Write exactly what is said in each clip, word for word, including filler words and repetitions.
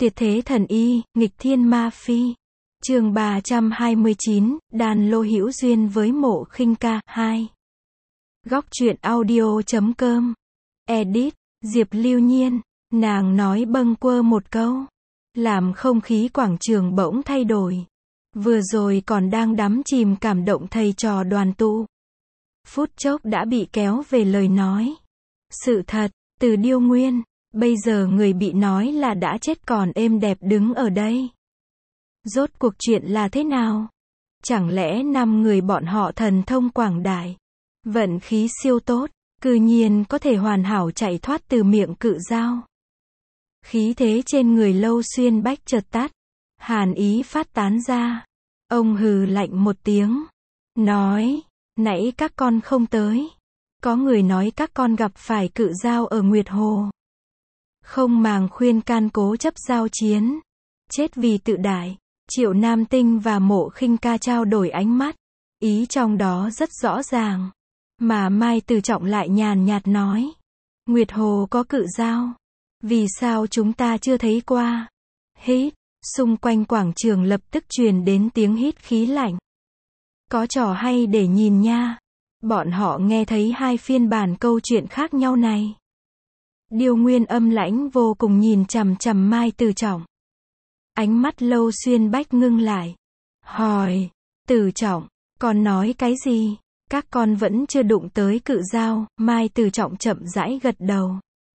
Tuyệt thế thần y, nghịch thiên ma phi. Chương ba trăm hai mươi chín, đàn lô hữu duyên với Mộ Khinh Ca, hai. Góc truyện audio chấm com. Edit, Diệp Lưu Nhiên. Nàng nói bâng quơ một câu, làm không khí quảng trường bỗng thay đổi. Vừa rồi còn đang đắm chìm cảm động thầy trò đoàn tụ, phút chốc đã bị kéo về lời nói. Sự thật, từ Điêu Nguyên, bây giờ người bị nói là đã chết còn êm đẹp đứng ở đây. Rốt cuộc chuyện là thế nào? Chẳng lẽ năm người bọn họ thần thông quảng đại, vận khí siêu tốt, cư nhiên có thể hoàn hảo chạy thoát từ miệng Cự Dao? Khí thế trên người Lâu Xuyên Bách chợt tắt, hàn ý phát tán ra. Ông hừ lạnh một tiếng, nói, nãy các con không tới. Có người nói các con gặp phải Cự Dao ở Nguyệt Hồ, không màng khuyên can cố chấp giao chiến, chết vì tự đại. Triệu Nam Tinh và Mộ Khinh Ca trao đổi ánh mắt, ý trong đó rất rõ ràng. Mà Mai Từ Trọng lại nhàn nhạt nói, Nguyệt Hồ có Cự Dao, vì sao chúng ta chưa thấy qua? Hít, xung quanh quảng trường lập tức truyền đến tiếng hít khí lạnh. Có trò hay để nhìn nha. Bọn họ nghe thấy hai phiên bản câu chuyện khác nhau này. Điêu Nguyên âm lãnh vô cùng nhìn chằm chằm Mai Từ Trọng. Ánh mắt Lâu Xuyên Bách ngưng lại, hỏi, Từ Trọng, con nói cái gì? Các con vẫn chưa đụng tới Cự Dao. Mai Từ Trọng chậm rãi gật đầu,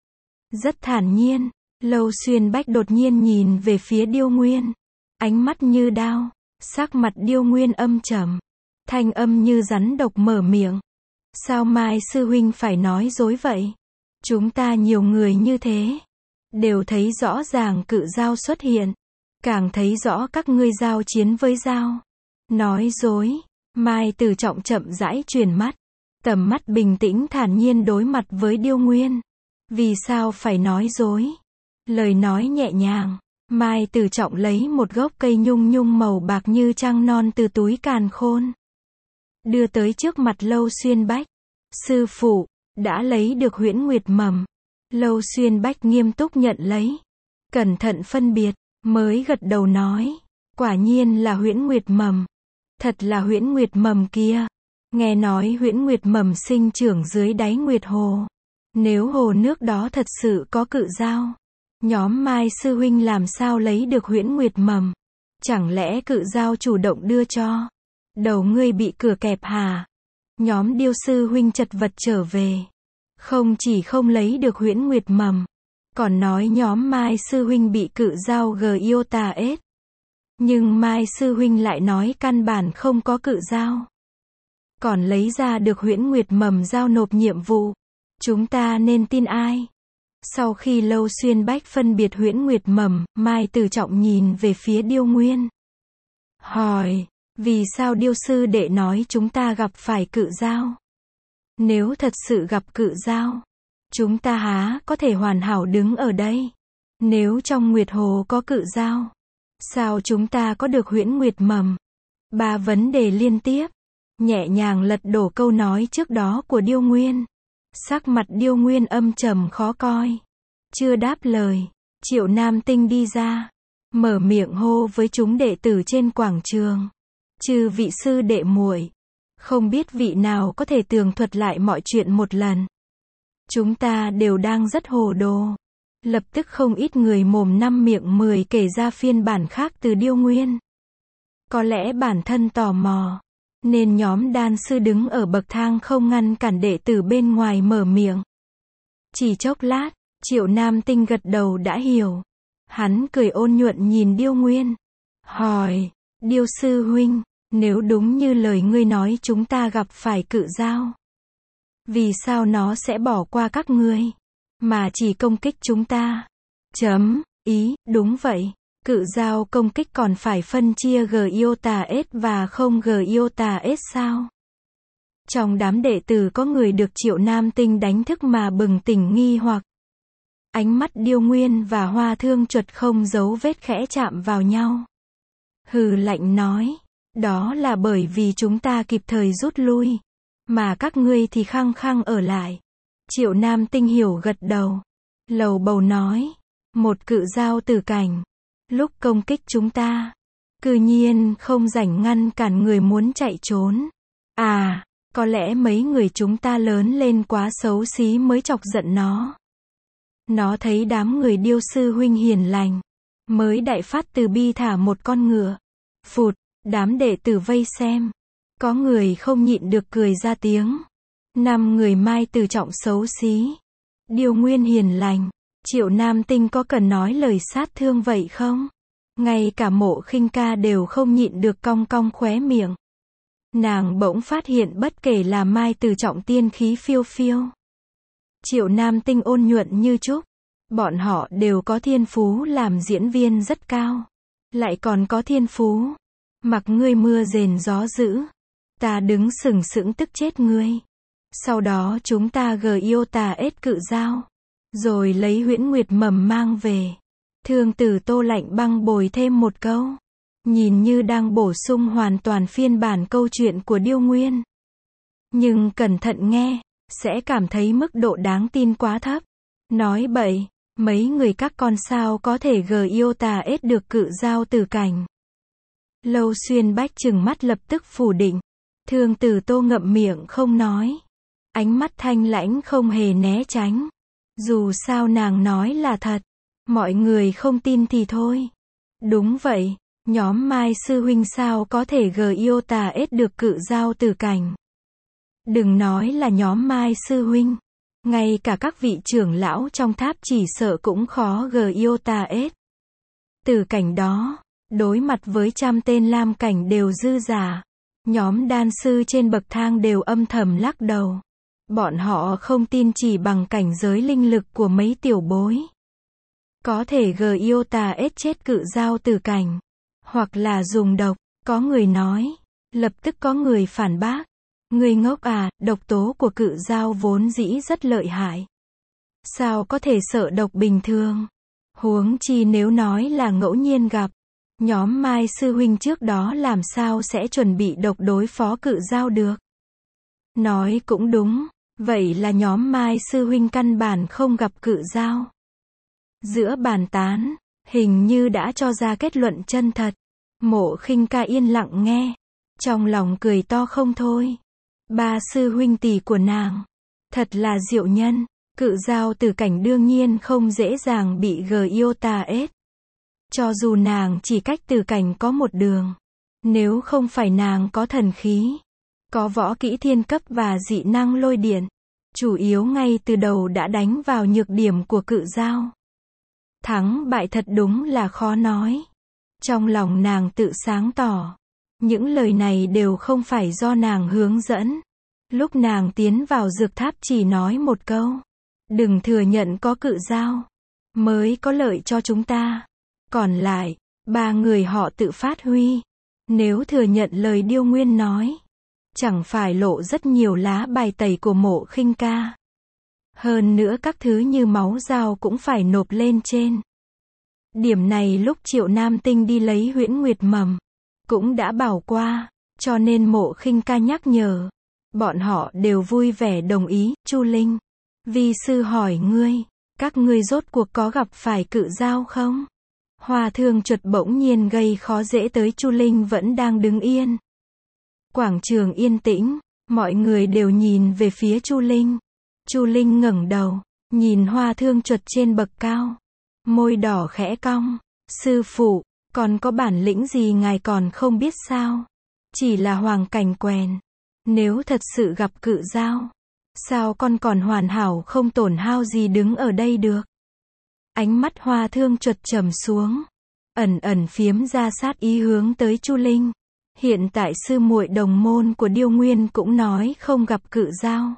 rất thản nhiên. Lâu Xuyên Bách đột nhiên nhìn về phía Điêu Nguyên, ánh mắt như đao. Sắc mặt Điêu Nguyên âm trầm, thanh âm như rắn độc mở miệng, sao Mai sư huynh phải nói dối vậy? Chúng ta nhiều người như thế, đều thấy rõ ràng Cự Dao xuất hiện, càng thấy rõ các ngươi giao chiến với Dao. Nói dối? Mai Từ Trọng chậm rãi chuyển mắt, tầm mắt bình tĩnh thản nhiên đối mặt với Điêu Nguyên. Vì sao phải nói dối? Lời nói nhẹ nhàng, Mai Từ Trọng lấy một gốc cây nhung nhung màu bạc như trăng non từ túi càn khôn, đưa tới trước mặt Lâu Xuyên Bách. Sư phụ, đã lấy được huyễn nguyệt mầm. Lâu Xuyên Bách nghiêm túc nhận lấy, cẩn thận phân biệt, mới gật đầu nói, quả nhiên là huyễn nguyệt mầm. Thật là huyễn nguyệt mầm kia. Nghe nói huyễn nguyệt mầm sinh trưởng dưới đáy Nguyệt Hồ. Nếu hồ nước đó thật sự có Cự Dao, nhóm Mai sư huynh làm sao lấy được huyễn nguyệt mầm? Chẳng lẽ Cự Dao chủ động đưa cho? Đầu ngươi bị cửa kẹp hả? Nhóm Điêu sư huynh chật vật trở về, không chỉ không lấy được huyễn nguyệt mầm, còn nói nhóm Mai sư huynh bị Cự Dao gờ yêu tà ết. Nhưng Mai sư huynh lại nói căn bản không có Cự Dao, còn lấy ra được huyễn nguyệt mầm giao nộp nhiệm vụ. Chúng ta nên tin ai? Sau khi Lâu Xuyên Bách phân biệt huyễn nguyệt mầm, Mai Từ Trọng nhìn về phía Điêu Nguyên, hỏi, vì sao Điêu sư đệ nói chúng ta gặp phải Cự Dao? Nếu thật sự gặp Cự Dao, chúng ta há có thể hoàn hảo đứng ở đây? Nếu trong Nguyệt Hồ có Cự Dao, sao chúng ta có được huyễn nguyệt mầm? Ba vấn đề liên tiếp, nhẹ nhàng lật đổ câu nói trước đó của Điêu Nguyên. Sắc mặt Điêu Nguyên âm trầm khó coi, chưa đáp lời, Triệu Nam Tinh đi ra, mở miệng hô với chúng đệ tử trên quảng trường, chư vị sư đệ muội, không biết vị nào có thể tường thuật lại mọi chuyện một lần. Chúng ta đều đang rất hồ đồ. Lập tức không ít người mồm năm miệng mười kể ra phiên bản khác từ Điêu Nguyên. Có lẽ bản thân tò mò, nên nhóm đan sư đứng ở bậc thang không ngăn cản đệ tử bên ngoài mở miệng. Chỉ chốc lát, Triệu Nam Tinh gật đầu đã hiểu. Hắn cười ôn nhuận nhìn Điêu Nguyên, hỏi, Điêu sư huynh, nếu đúng như lời ngươi nói chúng ta gặp phải Cự Dao, vì sao nó sẽ bỏ qua các ngươi, mà chỉ công kích chúng ta? Chấm, ý, đúng vậy. Cự Dao công kích còn phải phân chia G iota S và không G iota S sao? Trong đám đệ tử có người được Triệu Nam Tinh đánh thức mà bừng tỉnh nghi hoặc. Ánh mắt Điêu Nguyên và Hoa Thương Chuột không giấu vết khẽ chạm vào nhau. Hừ lạnh nói, đó là bởi vì chúng ta kịp thời rút lui, mà các ngươi thì khăng khăng ở lại. Triệu Nam Tinh hiểu gật đầu, lầu bầu nói, một Cự Dao tử cảnh, lúc công kích chúng ta, cư nhiên không rảnh ngăn cản người muốn chạy trốn. À, có lẽ mấy người chúng ta lớn lên quá xấu xí mới chọc giận nó. Nó thấy đám người Điêu sư huynh hiền lành, mới đại phát từ bi thả một con ngựa. Phụt, đám đệ tử vây xem. Có người không nhịn được cười ra tiếng. Năm người Mai Từ Trọng xấu xí, Điêu Nguyên hiền lành, Triệu Nam Tinh có cần nói lời sát thương vậy không? Ngay cả Mộ Khinh Ca đều không nhịn được cong cong khóe miệng. Nàng bỗng phát hiện bất kể là Mai Từ Trọng tiên khí phiêu phiêu, Triệu Nam Tinh ôn nhuận như trúc, bọn họ đều có thiên phú làm diễn viên rất cao. Lại còn có thiên phú, mặc ngươi mưa rền gió dữ, ta đứng sừng sững tức chết ngươi. Sau đó chúng ta gờ yêu tà ết cự dao, rồi lấy huyễn nguyệt mầm mang về. Thương Tử Tô lạnh băng bồi thêm một câu, nhìn như đang bổ sung hoàn toàn phiên bản câu chuyện của Điêu Nguyên. Nhưng cẩn thận nghe, sẽ cảm thấy mức độ đáng tin quá thấp. Nói bậy, mấy người các con sao có thể gờ yêu tà ết được cự dao tử cảnh. Lâu Xuyên Bách trừng mắt lập tức phủ định. Thương Tử Tô ngậm miệng không nói. Ánh mắt thanh lãnh không hề né tránh. Dù sao nàng nói là thật, mọi người không tin thì thôi. Đúng vậy, nhóm Mai sư huynh sao có thể gờ yêu tà ết được cự dao tử cảnh. Đừng nói là nhóm Mai sư huynh, ngay cả các vị trưởng lão trong tháp chỉ sợ cũng khó gờ yêu tà ết tử cảnh đó. Đối mặt với trăm tên lam cảnh đều dư giả. Nhóm đan sư trên bậc thang đều âm thầm lắc đầu. Bọn họ không tin chỉ bằng cảnh giới linh lực của mấy tiểu bối có thể gờ yêu tà ết chết cự dao tử cảnh. Hoặc là dùng độc. Có người nói. Lập tức có người phản bác. Người ngốc à, độc tố của cự dao vốn dĩ rất lợi hại. Sao có thể sợ độc bình thường? Huống chi nếu nói là ngẫu nhiên gặp. Nhóm Mai sư huynh trước đó làm sao sẽ chuẩn bị độc đối phó cự dao được? Nói cũng đúng, vậy là nhóm Mai sư huynh căn bản không gặp cự dao. Giữa bàn tán, hình như đã cho ra kết luận chân thật. Mộ Khinh Ca yên lặng nghe, trong lòng cười to không thôi. Ba sư huynh tỷ của nàng, thật là diệu nhân. Cự dao tử cảnh đương nhiên không dễ dàng bị gờ yêu tà ết. Cho dù nàng chỉ cách tử cảnh có một đường. Nếu không phải nàng có thần khí, có võ kỹ thiên cấp và dị năng lôi điện, chủ yếu ngay từ đầu đã đánh vào nhược điểm của cự dao. Thắng bại thật đúng là khó nói. Trong lòng nàng tự sáng tỏ. Những lời này đều không phải do nàng hướng dẫn. Lúc nàng tiến vào dược tháp chỉ nói một câu. Đừng thừa nhận có cự dao, mới có lợi cho chúng ta. Còn lại, ba người họ tự phát huy. Nếu thừa nhận lời Điêu Nguyên nói, chẳng phải lộ rất nhiều lá bài tẩy của Mộ Khinh Ca. Hơn nữa các thứ như máu dao cũng phải nộp lên trên. Điểm này lúc Triệu Nam Tinh đi lấy huyễn nguyệt mầm, cũng đã bảo qua, cho nên Mộ Khinh Ca nhắc nhở. Bọn họ đều vui vẻ đồng ý. Chu Linh, vi sư hỏi ngươi, các ngươi rốt cuộc có gặp phải cự dao không? Hoa Thương Chuột bỗng nhiên gây khó dễ tới Chu Linh vẫn đang đứng yên. Quảng trường yên tĩnh, mọi người đều nhìn về phía Chu Linh. Chu Linh ngẩng đầu, nhìn Hoa Thương Chuột trên bậc cao, môi đỏ khẽ cong. Sư phụ, còn có bản lĩnh gì ngài còn không biết sao? Chỉ là hoàng cảnh quèn. Nếu thật sự gặp cự dao, sao con còn hoàn hảo không tổn hao gì đứng ở đây được? Ánh mắt Hoa Thương Chuột trầm xuống, ẩn ẩn phiếm ra sát ý hướng tới Chu Linh. Hiện tại sư muội đồng môn của Điêu Nguyên cũng nói không gặp cự dao.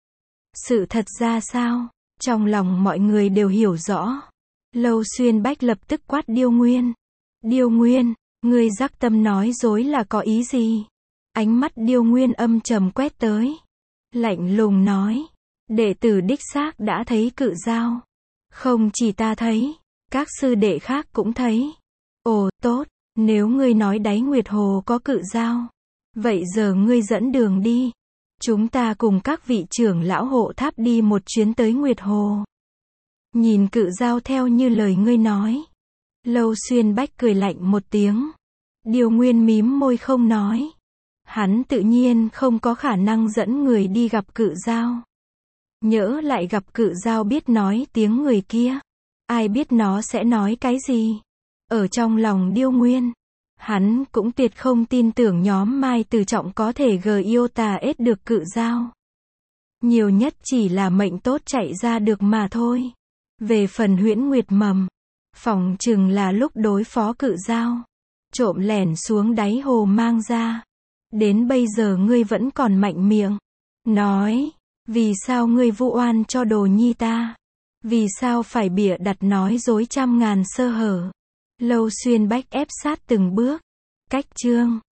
Sự thật ra sao? Trong lòng mọi người đều hiểu rõ. Lâu Xuyên Bách lập tức quát Điêu Nguyên. Điêu Nguyên, ngươi dắc tâm nói dối là có ý gì? Ánh mắt Điêu Nguyên âm trầm quét tới, lạnh lùng nói, đệ tử đích xác đã thấy cự dao. Không chỉ ta thấy, các sư đệ khác cũng thấy. Ồ, tốt, nếu ngươi nói đáy Nguyệt Hồ có cự dao, vậy giờ ngươi dẫn đường đi. Chúng ta cùng các vị trưởng lão hộ tháp đi một chuyến tới Nguyệt Hồ. Nhìn cự dao theo như lời ngươi nói. Lâu Xuyên Bách cười lạnh một tiếng. Điều Nguyên mím môi không nói. Hắn tự nhiên không có khả năng dẫn người đi gặp Cự Dao. Nhỡ lại gặp Cự Dao biết nói tiếng người kia. Ai biết nó sẽ nói cái gì? Ở trong lòng Điêu Nguyên, hắn cũng tuyệt không tin tưởng nhóm Mai Từ Trọng có thể gờ yêu tà ết được Cự Dao. Nhiều nhất chỉ là mệnh tốt chạy ra được mà thôi. Về phần Huyễn Nguyệt Mầm, phỏng chừng là lúc đối phó Cự Dao, trộm lẻn xuống đáy hồ mang ra. Đến bây giờ ngươi vẫn còn mạnh miệng nói, vì sao ngươi vu oan cho đồ nhi ta? Vì sao phải bịa đặt nói dối trăm ngàn sơ hở? Lâu Xuyên Bách ép sát từng bước. Cách chương